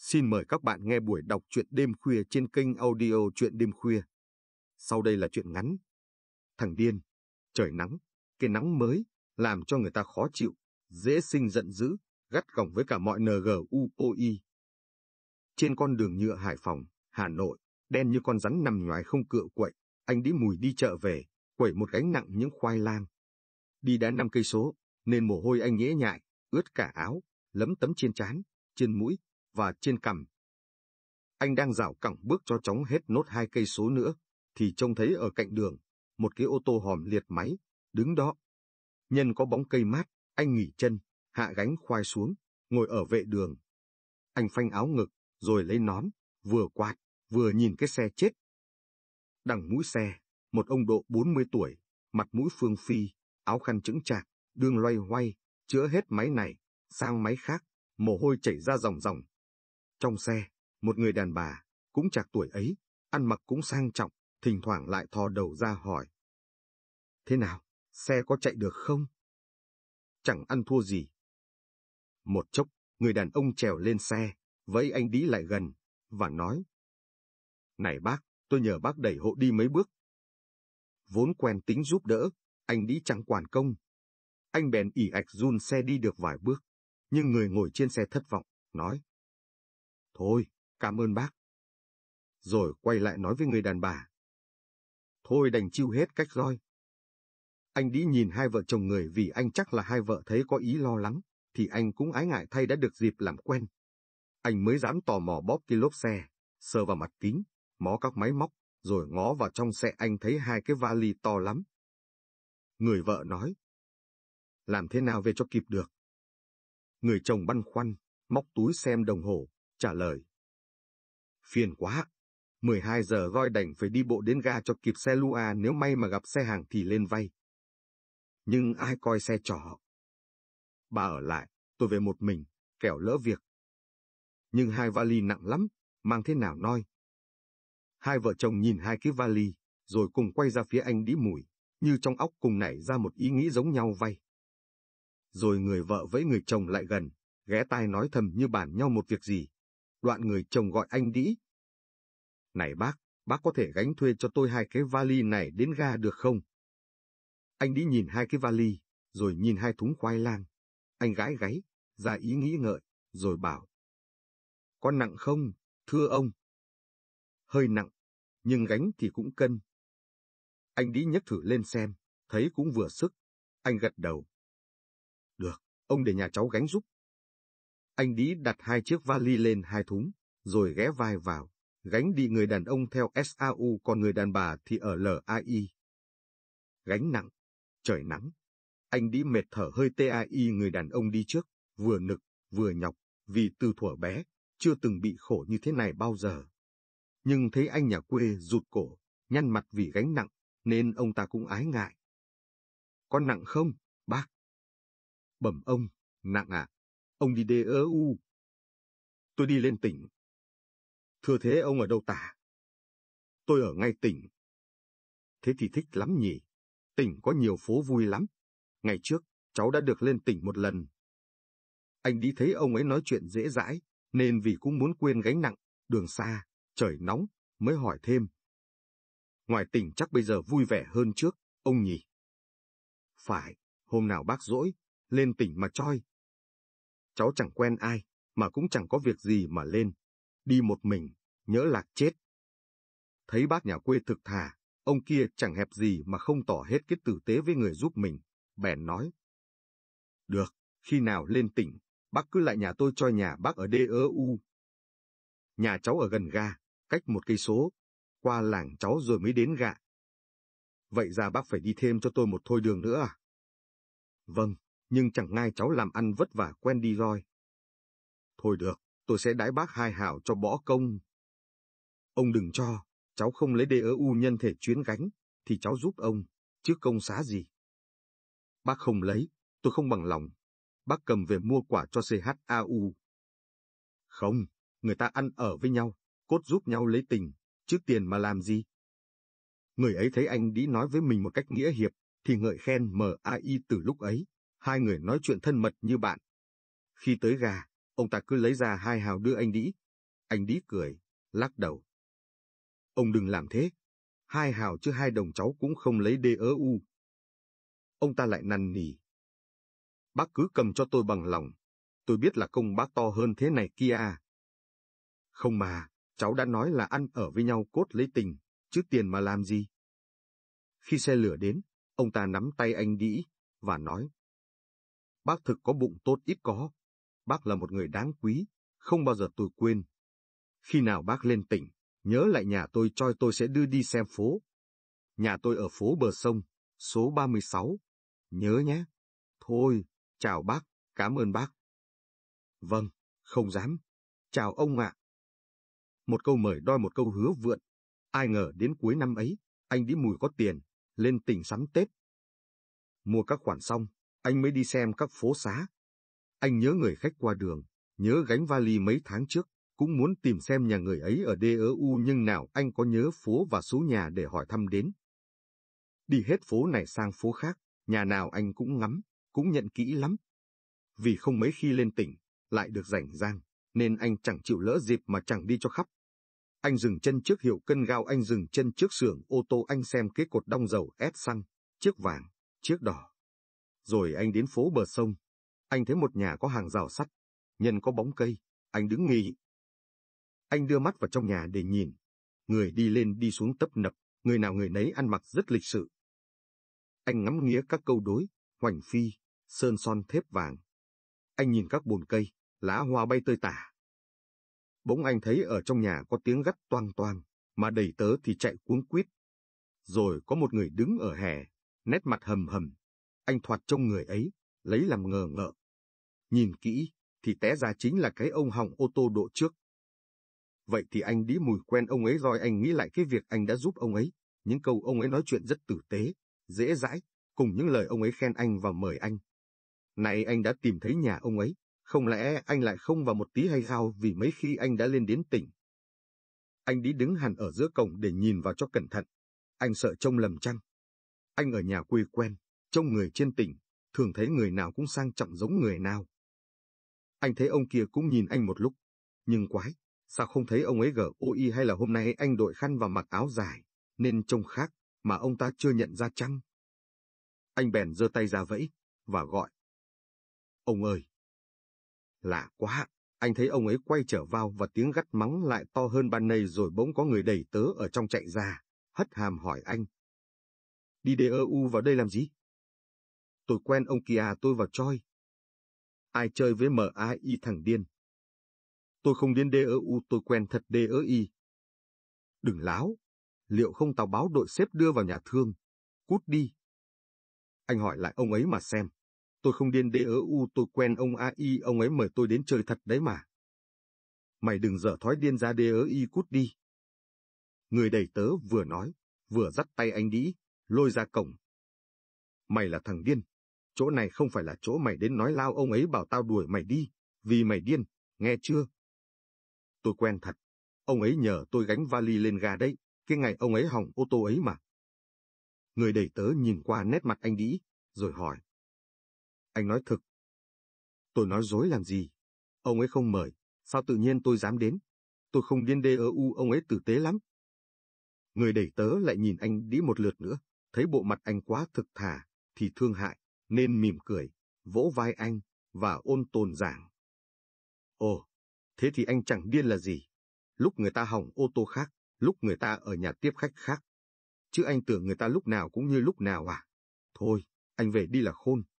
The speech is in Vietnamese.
Xin mời các bạn nghe buổi đọc truyện đêm khuya trên kênh audio truyện đêm khuya. Sau đây là truyện ngắn. Thằng điên, trời nắng, cái nắng mới, làm cho người ta khó chịu, dễ sinh giận dữ, gắt gỏng với cả mọi NGUOI. Trên con đường nhựa Hải Phòng, Hà Nội, đen như con rắn nằm nhoài không cựa quậy, anh Đĩ Mùi đi chợ về, quẩy một gánh nặng những khoai lang. Đi đã 5 cây số, nên mồ hôi anh nhễ nhại, ướt cả áo, lấm tấm trên trán, trên mũi và trên cằm. Anh đang dạo cẳng bước cho chóng hết nốt 2 cây số nữa, thì trông thấy ở cạnh đường, một cái ô tô hòm liệt máy, đứng đó. Nhân có bóng cây mát, anh nghỉ chân, hạ gánh khoai xuống, ngồi ở vệ đường. Anh phanh áo ngực, rồi lấy nón, vừa quạt, vừa nhìn cái xe chết. Đằng mũi xe, một ông độ 40 tuổi, mặt mũi phương phi, áo khăn chững chạc, đương loay hoay, chữa hết máy này, sang máy khác, mồ hôi chảy ra ròng ròng. Trong xe, một người đàn bà, cũng chạc tuổi ấy, ăn mặc cũng sang trọng, thỉnh thoảng lại thò đầu ra hỏi. Thế nào, xe có chạy được không? Chẳng ăn thua gì. Một chốc, người đàn ông trèo lên xe, vẫy anh Đĩ lại gần, và nói. Này bác, tôi nhờ bác đẩy hộ đi mấy bước. Vốn quen tính giúp đỡ, anh Đĩ chẳng quản công. Anh bèn ỉ ạch run xe đi được vài bước, nhưng người ngồi trên xe thất vọng, nói. Thôi, cảm ơn bác. Rồi quay lại nói với người đàn bà. Thôi đành chịu hết cách roi. Anh Đĩ nhìn hai vợ chồng người vì anh chắc là hai vợ thấy có ý lo lắng, thì anh cũng ái ngại thay đã được dịp làm quen. Anh mới dám tò mò bóp cái lốp xe, sờ vào mặt kính, mó các máy móc, rồi ngó vào trong xe anh thấy 2 cái vali to lắm. Người vợ nói. Làm thế nào về cho kịp được? Người chồng băn khoăn, móc túi xem đồng hồ, trả lời. Phiền quá, 12 giờ roi đành phải đi bộ đến ga cho kịp xe lua, nếu may mà gặp xe hàng thì lên vay. Nhưng ai coi xe trỏ? Bà ở lại, tôi về một mình, kẻo lỡ việc. Nhưng 2 vali nặng lắm, mang thế nào noi? Hai vợ chồng nhìn 2 cái vali, rồi cùng quay ra phía anh Đĩ Mùi, như trong óc cùng nảy ra một ý nghĩ giống nhau vay. Rồi người vợ với người chồng lại gần, ghé tai nói thầm như bàn nhau một việc gì. Đoạn người chồng gọi anh Đĩ. Này bác có thể gánh thuê cho tôi 2 cái vali này đến ga được không? Anh Đĩ nhìn 2 cái vali, rồi nhìn 2 thúng khoai lang. Anh gãi gáy, ra ý nghĩ ngợi, rồi bảo. Có nặng không, thưa ông? Hơi nặng, nhưng gánh thì cũng cân. Anh Đĩ nhấc thử lên xem, thấy cũng vừa sức. Anh gật đầu. Được, ông để nhà cháu gánh giúp. Anh Đĩ đặt 2 chiếc vali lên 2 thúng, rồi ghé vai vào, gánh đi người đàn ông theo SAU, còn người đàn bà thì ở LAI. Gánh nặng, trời nắng. Anh Đĩ mệt thở hơi TAI, người đàn ông đi trước, vừa nực, vừa nhọc, vì từ thuở bé, chưa từng bị khổ như thế này bao giờ. Nhưng thấy anh nhà quê rụt cổ, nhăn mặt vì gánh nặng, nên ông ta cũng ái ngại. Có nặng không, bác? Bẩm ông, nặng à? Ông đi DEU. Tôi đi lên tỉnh. Thưa thế ông ở đâu tả? Tôi ở ngay tỉnh. Thế thì thích lắm nhỉ? Tỉnh có nhiều phố vui lắm. Ngày trước, cháu đã được lên tỉnh một lần. Anh Đĩ thấy ông ấy nói chuyện dễ dãi, nên vì cũng muốn quên gánh nặng, đường xa, trời nóng, mới hỏi thêm. Ngoài tỉnh chắc bây giờ vui vẻ hơn trước, ông nhỉ? Phải, hôm nào bác rỗi, lên tỉnh mà choi. Cháu chẳng quen ai, mà cũng chẳng có việc gì mà lên. Đi một mình, nhỡ lạc chết. Thấy bác nhà quê thực thà, ông kia chẳng hẹp gì mà không tỏ hết cái tử tế với người giúp mình, bèn nói. Được, khi nào lên tỉnh, bác cứ lại nhà tôi cho nhà bác ở DEU. Nhà cháu ở gần ga, cách 1 cây số, qua làng cháu rồi mới đến ga. Vậy ra bác phải đi thêm cho tôi một thôi đường nữa à? Vâng, nhưng chẳng ngai cháu làm ăn vất vả quen đi roi. Thôi được, tôi sẽ đãi bác 2 hào cho bỏ công. Ông đừng cho, cháu không lấy DEU nhân thể chuyến gánh, thì cháu giúp ông, chứ công xá gì. Bác không lấy, tôi không bằng lòng. Bác cầm về mua quả cho CHAU. Không, người ta ăn ở với nhau, cốt giúp nhau lấy tình, chứ tiền mà làm gì. Người ấy thấy anh Đĩ nói với mình một cách nghĩa hiệp, thì ngợi khen MAI từ lúc ấy, 2 người nói chuyện thân mật như bạn. Khi tới ga, ông ta cứ lấy ra 2 hào đưa anh Đĩ, Anh Đĩ cười, lắc đầu. Ông đừng làm thế. 2 hào chứ 2 đồng cháu cũng không lấy DEU. Ông ta lại năn nỉ. Bác cứ cầm cho tôi bằng lòng. Tôi biết là công bác to hơn thế này kia à. Không mà, cháu đã nói là ăn ở với nhau cốt lấy tình, chứ tiền mà làm gì. Khi xe lửa đến, ông ta nắm tay anh Đĩ và nói. Bác thực có bụng tốt ít có. Bác là một người đáng quý, không bao giờ tôi quên. Khi nào bác lên tỉnh, nhớ lại nhà tôi sẽ đưa đi xem phố. Nhà tôi ở phố bờ sông, số 36. Nhớ nhé. Thôi, chào bác, cảm ơn bác. Vâng, không dám. Chào ông ạ. Một câu mời đôi một câu hứa vượn. Ai ngờ đến cuối năm ấy, anh Đĩ Mùi có tiền, lên tỉnh sắm Tết. Mua các khoản xong, anh mới đi xem các phố xá. Anh nhớ người khách qua đường, nhớ gánh vali mấy tháng trước, cũng muốn tìm xem nhà người ấy ở DEU nhưng nào anh có nhớ phố và số nhà để hỏi thăm đến. Đi hết phố này sang phố khác, nhà nào anh cũng ngắm, cũng nhận kỹ lắm. Vì không mấy khi lên tỉnh, lại được rảnh rang, nên anh chẳng chịu lỡ dịp mà chẳng đi cho khắp. Anh dừng chân trước hiệu cân gao, anh dừng chân trước xưởng ô tô, anh xem cái cột đong dầu ép xăng, chiếc vàng, chiếc đỏ. Rồi anh đến phố bờ sông. Anh thấy một nhà có hàng rào sắt, nhân có bóng cây, anh đứng nghỉ. Anh đưa mắt vào trong nhà để nhìn. Người đi lên đi xuống tấp nập, người nào người nấy ăn mặc rất lịch sự. Anh ngắm nghía các câu đối, hoành phi, sơn son thép vàng. Anh nhìn các bồn cây, lá hoa bay tơi tả. Bỗng anh thấy ở trong nhà có tiếng gắt toang toang, mà đầy tớ thì chạy cuống quýt. Rồi có một người đứng ở hè, nét mặt hầm hầm. Anh thoạt trông người ấy, lấy làm ngờ ngợ. Nhìn kỹ, thì té ra chính là cái ông hỏng ô tô độ trước. Vậy thì anh Đĩ Mùi quen ông ấy rồi. Anh nghĩ lại cái việc anh đã giúp ông ấy. Những câu ông ấy nói chuyện rất tử tế, dễ dãi, cùng những lời ông ấy khen anh và mời anh. Này anh đã tìm thấy nhà ông ấy, không lẽ anh lại không vào một tí hay sao vì mấy khi anh đã lên đến tỉnh. Anh Đĩ đứng hẳn ở giữa cổng để nhìn vào cho cẩn thận. Anh sợ trông lầm chăng. Anh ở nhà quê quen, trông người trên tỉnh, thường thấy người nào cũng sang trọng giống người nào. Anh thấy ông kia cũng nhìn anh một lúc, nhưng quái, sao không thấy ông ấy GOI hay là hôm nay anh đội khăn và mặc áo dài, nên trông khác, mà ông ta chưa nhận ra chăng? Anh bèn giơ tay ra vẫy, và gọi. Ông ơi! Lạ quá, anh thấy ông ấy quay trở vào và tiếng gắt mắng lại to hơn ban nãy rồi bỗng có người đầy tớ ở trong chạy ra, hất hàm hỏi anh. Đi DEU vào đây làm gì? Tôi quen ông kia tôi vào choi. Ai chơi với MAI thằng điên? Tôi không điên DEU, tôi quen thật DEI. Đừng láo, liệu không tao báo đội sếp đưa vào nhà thương? Cút đi. Anh hỏi lại ông ấy mà xem. Tôi không điên DEU, tôi quen ông AI, ông ấy mời tôi đến chơi thật đấy mà. Mày đừng dở thói điên ra DEI, cút đi. Người đầy tớ vừa nói, vừa dắt tay anh Đĩ, lôi ra cổng. Mày là thằng điên. Chỗ này không phải là chỗ mày đến nói lao, ông ấy bảo tao đuổi mày đi, vì mày điên, nghe chưa? Tôi quen thật. Ông ấy nhờ tôi gánh vali lên ga đấy, cái ngày ông ấy hỏng ô tô ấy mà. Người đầy tớ nhìn qua nét mặt anh Đĩ, rồi hỏi. Anh nói thực. Tôi nói dối làm gì? Ông ấy không mời, sao tự nhiên tôi dám đến? Tôi không điên DEU, ông ấy tử tế lắm. Người đầy tớ lại nhìn anh Đĩ một lượt nữa, thấy bộ mặt anh quá thực thà, thì thương hại, nên mỉm cười, vỗ vai anh, và ôn tồn giảng. Ồ, thế thì anh chẳng điên là gì. Lúc người ta hỏng ô tô khác, lúc người ta ở nhà tiếp khách khác. Chứ anh tưởng người ta lúc nào cũng như lúc nào à? Thôi, anh về đi là khôn.